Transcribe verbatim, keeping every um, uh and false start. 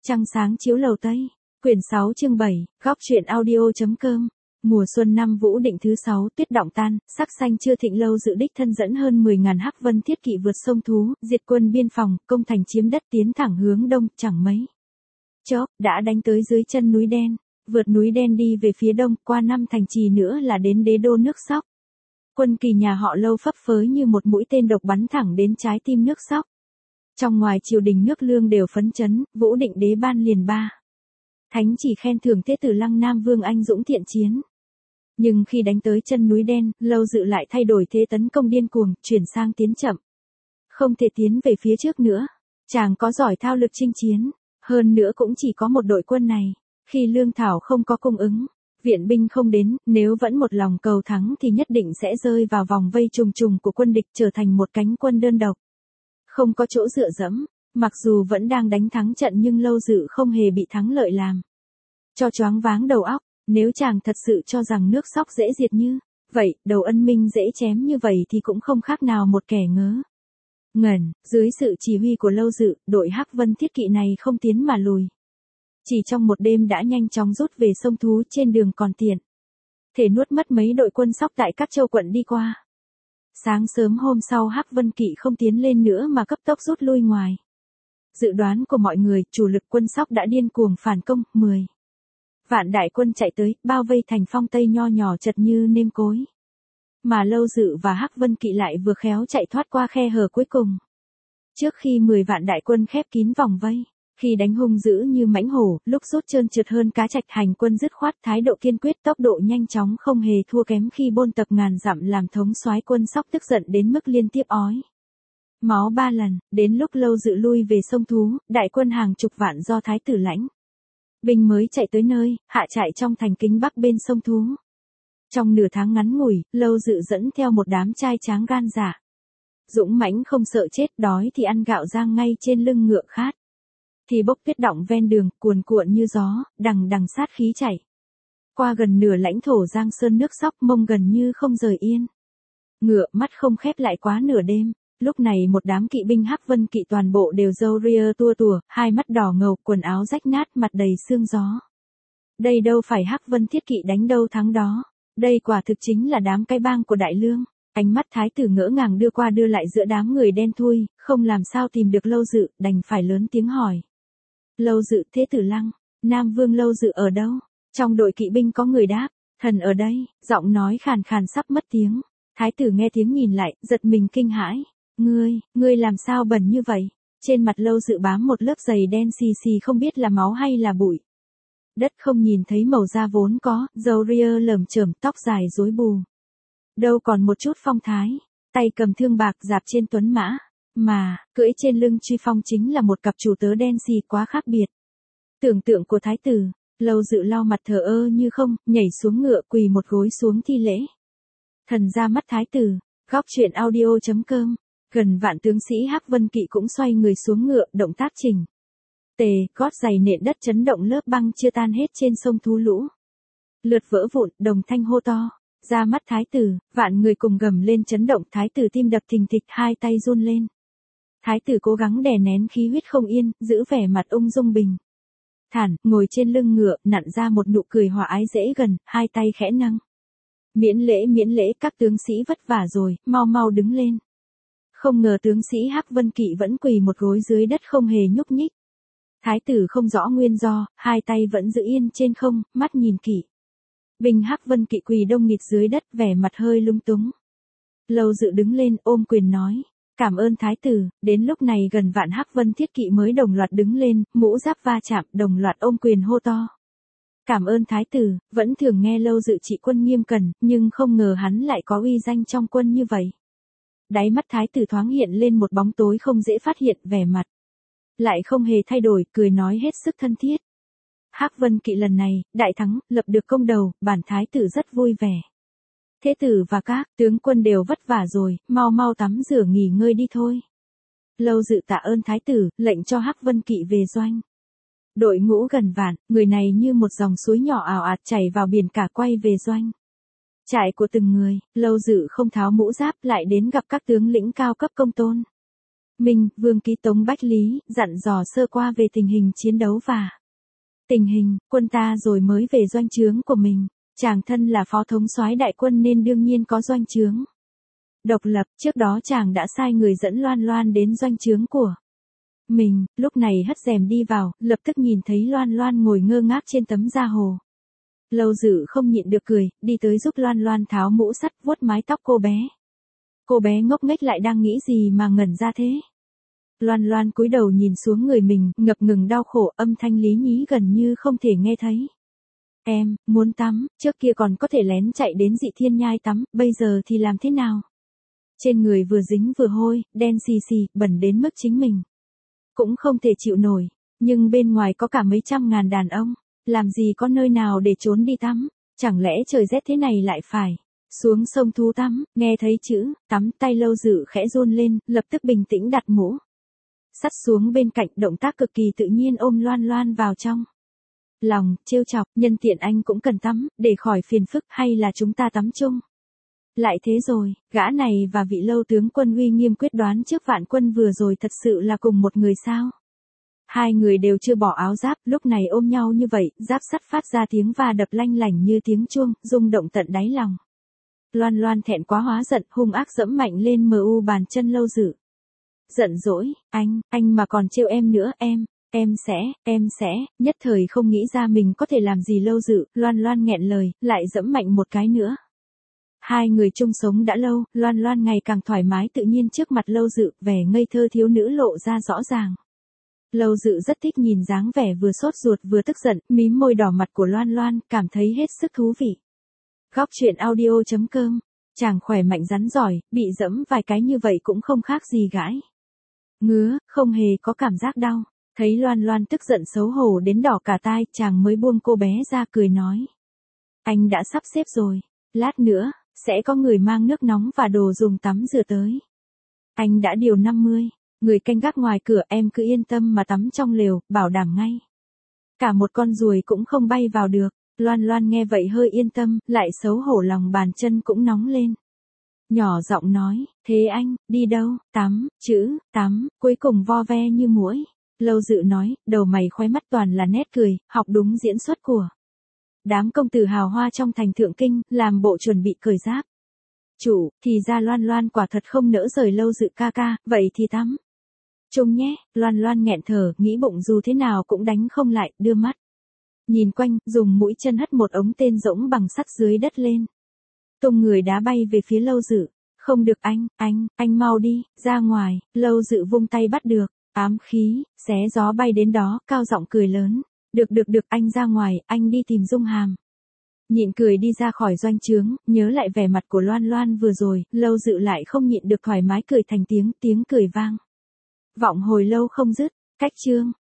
Trăng sáng chiếu lầu Tây, quyển sáu chương bảy, góc truyện audio.com. Mùa xuân năm Vũ Định thứ sáu, tuyết đọng tan, sắc xanh chưa thịnh Lâu Dự đích thân dẫn hơn mười ngàn hắc vân thiết kỵ vượt sông Thú, diệt quân biên phòng, công thành chiếm đất tiến thẳng hướng đông, chẳng mấy chốc đã đánh tới dưới chân núi đen, vượt núi đen đi về phía đông, qua năm thành trì nữa là đến đế đô nước Sóc. Quân kỳ nhà họ Lâu phấp phới như một mũi tên độc bắn thẳng đến trái tim nước Sóc. Trong ngoài triều đình nước Lương đều phấn chấn, Vũ Định đế ban liền ba thánh chỉ khen thưởng Thế tử Lăng Nam Vương anh dũng thiện chiến. Nhưng khi đánh tới chân núi đen, Lâu Dự lại thay đổi thế tấn công điên cuồng, chuyển sang tiến chậm. Không thể tiến về phía trước nữa. Chàng có giỏi thao lược chinh chiến, hơn nữa cũng chỉ có một đội quân này. Khi lương thảo không có cung ứng, viện binh không đến, nếu vẫn một lòng cầu thắng thì nhất định sẽ rơi vào vòng vây trùng trùng của quân địch, trở thành một cánh quân đơn độc. Không có chỗ dựa dẫm, mặc dù vẫn đang đánh thắng trận nhưng Lâu Dự không hề bị thắng lợi làm cho choáng váng đầu óc. Nếu chàng thật sự cho rằng nước Sóc dễ diệt như vậy, đầu Ân Minh dễ chém như vậy thì cũng không khác nào một kẻ ngớ ngẩn. Dưới sự chỉ huy của Lâu Dự, đội hắc vân thiết kỵ này không tiến mà lùi. Chỉ trong một đêm đã nhanh chóng rút về sông Thú, trên đường còn tiện thể nuốt mất mấy đội quân Sóc tại các châu quận đi qua. Sáng sớm hôm sau hắc vân kỵ không tiến lên nữa mà cấp tốc rút lui ngoài dự đoán của mọi người, chủ lực quân Sóc đã điên cuồng phản công, mười vạn đại quân chạy tới, bao vây thành Phong Tây nho nhỏ chật như nêm cối. Mà Lâu Dự và hắc vân kỵ lại vừa khéo chạy thoát qua khe hở cuối cùng. Trước khi mười vạn đại quân khép kín vòng vây, khi đánh hung dữ như mãnh hổ, lúc rút trơn trượt hơn cá trạch, hành quân dứt khoát, thái độ kiên quyết, tốc độ nhanh chóng không hề thua kém khi bôn tập ngàn dặm, làm thống soái quân Sóc tức giận đến mức liên tiếp ói máu ba lần. Đến lúc Lâu Dự lui về sông Thú, đại quân hàng chục vạn do thái tử lãnh binh mới chạy tới nơi hạ trại trong thành Kính Bắc bên sông Thú. Trong nửa tháng ngắn ngủi, Lâu Dự dẫn theo một đám trai tráng gan dạ, dũng mãnh không sợ chết, đói thì ăn gạo rang ngay trên lưng ngựa, khát thì bốc tuyết đọng ven đường, cuồn cuộn như gió, đằng đằng sát khí chảy qua gần nửa lãnh thổ Giang Sơn nước Sóc, mông gần như không rời yên ngựa, mắt không khép lại quá nửa đêm. Lúc này một đám kỵ binh hắc vân kỵ toàn bộ đều râu ria tua tủa, hai mắt đỏ ngầu, quần áo rách nát, mặt đầy sương gió. Đây đâu phải hắc vân thiết kỵ đánh đâu thắng đó, đây quả thực chính là đám cái bang của Đại Lương. Ánh mắt thái tử ngỡ ngàng đưa qua đưa lại giữa đám người đen thui, không làm sao tìm được Lâu Dự, đành phải lớn tiếng hỏi. Lâu Dự, Thế tử Lăng Nam Vương Lâu Dự ở đâu? Trong đội kỵ binh có người đáp, thần ở đây. Giọng nói khàn khàn sắp mất tiếng. Thái tử nghe tiếng nhìn lại, giật mình kinh hãi. Ngươi, ngươi làm sao bẩn như vậy? Trên mặt Lâu Dự bám một lớp giày đen xì xì, không biết là máu hay là bụi đất, không nhìn thấy màu da vốn có, râu ria lởm chởm, tóc dài rối bù, đâu còn một chút phong thái. Tay cầm thương bạc dạp trên tuấn mã, mà cưỡi trên lưng truy phong chính là một cặp chủ tớ đen xì, quá khác biệt tưởng tượng của thái tử. Lâu Dự lau mặt thờ ơ như không, nhảy xuống ngựa, quỳ một gối xuống thi lễ. Thần ra mắt thái tử. Góc truyện audio.com. Gần vạn tướng sĩ hắc vân kỵ cũng xoay người xuống ngựa, động tác chỉnh tề, gót giày nện đất chấn động, lớp băng chưa tan hết trên sông Thú lũ lượt vỡ vụn, đồng thanh hô to. Ra mắt thái tử, vạn người cùng gầm lên chấn động, thái tử tim đập thình thịch, hai tay run lên. Thái tử cố gắng đè nén khí huyết không yên, giữ vẻ mặt ung dung bình thản, ngồi trên lưng ngựa, nặn ra một nụ cười hòa ái dễ gần, hai tay khẽ nâng. Miễn lễ miễn lễ, các tướng sĩ vất vả rồi, mau mau đứng lên. Không ngờ tướng sĩ hắc vân kỵ vẫn quỳ một gối dưới đất không hề nhúc nhích. Thái tử không rõ nguyên do, hai tay vẫn giữ yên trên không, mắt nhìn kỵ binh hắc vân kỵ quỳ đông nghịt dưới đất, vẻ mặt hơi lung túng. Lâu Dự đứng lên ôm quyền nói, cảm ơn thái tử. Đến lúc này gần vạn hắc vân thiết kỵ mới đồng loạt đứng lên, mũ giáp va chạm, đồng loạt ôm quyền hô to. Cảm ơn thái tử. Vẫn thường nghe Lâu Dự trị quân nghiêm cẩn, nhưng không ngờ hắn lại có uy danh trong quân như vậy. Đáy mắt thái tử thoáng hiện lên một bóng tối không dễ phát hiện, vẻ mặt lại không hề thay đổi, cười nói hết sức thân thiết. Hắc vân kỵ lần này đại thắng, lập được công đầu, bản thái tử rất vui vẻ. Thế tử và các tướng quân đều vất vả rồi, mau mau tắm rửa nghỉ ngơi đi thôi. Lâu Dự tạ ơn thái tử, lệnh cho hắc vân kỵ về doanh. Đội ngũ gần vạn, người này như một dòng suối nhỏ ào ạt chảy vào biển cả, quay về doanh trại của từng người. Lâu Dự không tháo mũ giáp, lại đến gặp các tướng lĩnh cao cấp công tôn. Minh, Vương ký Tống Bách Lý, dặn dò sơ qua về tình hình chiến đấu và tình hình quân ta rồi mới về doanh trướng của mình. Chàng thân là phó thống soái đại quân nên đương nhiên có doanh trướng độc lập, trước đó chàng đã sai người dẫn Loan Loan đến doanh trướng của mình, lúc này hất rèm đi vào, lập tức nhìn thấy Loan Loan ngồi ngơ ngác trên tấm da hồ. Lâu Dự không nhịn được cười, đi tới giúp Loan Loan tháo mũ sắt, vuốt mái tóc cô bé. Cô bé ngốc nghếch lại đang nghĩ gì mà ngẩn ra thế. Loan Loan cúi đầu nhìn xuống người mình, ngập ngừng đau khổ, âm thanh lý nhí gần như không thể nghe thấy. Em, muốn tắm, trước kia còn có thể lén chạy đến Dị Thiên Nhai tắm, bây giờ thì làm thế nào? Trên người vừa dính vừa hôi, đen xì xì, bẩn đến mức chính mình cũng không thể chịu nổi, nhưng bên ngoài có cả mấy trăm ngàn đàn ông, làm gì có nơi nào để trốn đi tắm, chẳng lẽ trời rét thế này lại phải xuống sông Thú tắm, nghe thấy chữ tắm, tay Lâu Dự khẽ run lên, lập tức bình tĩnh đặt mũ sắt xuống bên cạnh, động tác cực kỳ tự nhiên ôm Loan Loan vào trong lòng, trêu chọc, nhân tiện anh cũng cần tắm, để khỏi phiền phức, hay là chúng ta tắm chung. Lại thế rồi, gã này và vị Lâu tướng quân uy nghiêm quyết đoán trước vạn quân vừa rồi thật sự là cùng một người sao? Hai người đều chưa bỏ áo giáp, lúc này ôm nhau như vậy, giáp sắt phát ra tiếng va đập lanh lảnh như tiếng chuông, rung động tận đáy lòng. Loan Loan thẹn quá hóa giận, hung ác dẫm mạnh lên mờ u bàn chân Lâu Dự. Giận dỗi, anh, anh mà còn trêu em nữa, em, em sẽ, em sẽ, nhất thời không nghĩ ra mình có thể làm gì Lâu Dự, Loan Loan nghẹn lời, lại dẫm mạnh một cái nữa. Hai người chung sống đã lâu, Loan Loan ngày càng thoải mái tự nhiên trước mặt Lâu Dự, vẻ ngây thơ thiếu nữ lộ ra rõ ràng. Lâu Dự rất thích nhìn dáng vẻ vừa sốt ruột vừa tức giận, mím môi đỏ mặt của Loan Loan, cảm thấy hết sức thú vị. Góc truyện audio chấm com, chàng khỏe mạnh rắn giỏi, bị dẫm vài cái như vậy cũng không khác gì gãi ngứa, không hề có cảm giác đau. Thấy Loan Loan tức giận xấu hổ đến đỏ cả tai, chàng mới buông cô bé ra cười nói. Anh đã sắp xếp rồi, lát nữa sẽ có người mang nước nóng và đồ dùng tắm rửa tới. Anh đã điều năm mươi người canh gác ngoài cửa, em cứ yên tâm mà tắm trong lều, bảo đảm ngay. Cả một con ruồi cũng không bay vào được. Loan Loan nghe vậy hơi yên tâm, lại xấu hổ lòng bàn chân cũng nóng lên. Nhỏ giọng nói, thế anh, đi đâu, tắm, chữ, tắm, cuối cùng vo ve như muỗi. Lâu Dự nói, đầu mày khóe mắt toàn là nét cười, học đúng diễn xuất của đám công tử hào hoa trong thành Thượng Kinh, làm bộ chuẩn bị cởi giáp. Chủ, thì ra Loan Loan quả thật không nỡ rời Lâu Dự ca ca, vậy thì tắm chung nhé. Loan Loan nghẹn thở, nghĩ bụng dù thế nào cũng đánh không lại, đưa mắt nhìn quanh, dùng mũi chân hất một ống tên rỗng bằng sắt dưới đất lên. Tung người đá bay về phía Lâu Dự. Không được anh, anh, anh mau đi, ra ngoài. Lâu Dự vung tay bắt được, ám khí, xé gió bay đến đó, cao giọng cười lớn. Được được được, anh ra ngoài, anh đi tìm Dung Hàm. Nhịn cười đi ra khỏi doanh trướng, nhớ lại vẻ mặt của Loan Loan vừa rồi, Lâu Dự lại không nhịn được thoải mái cười thành tiếng, tiếng cười vang vọng hồi lâu không dứt. Cách chương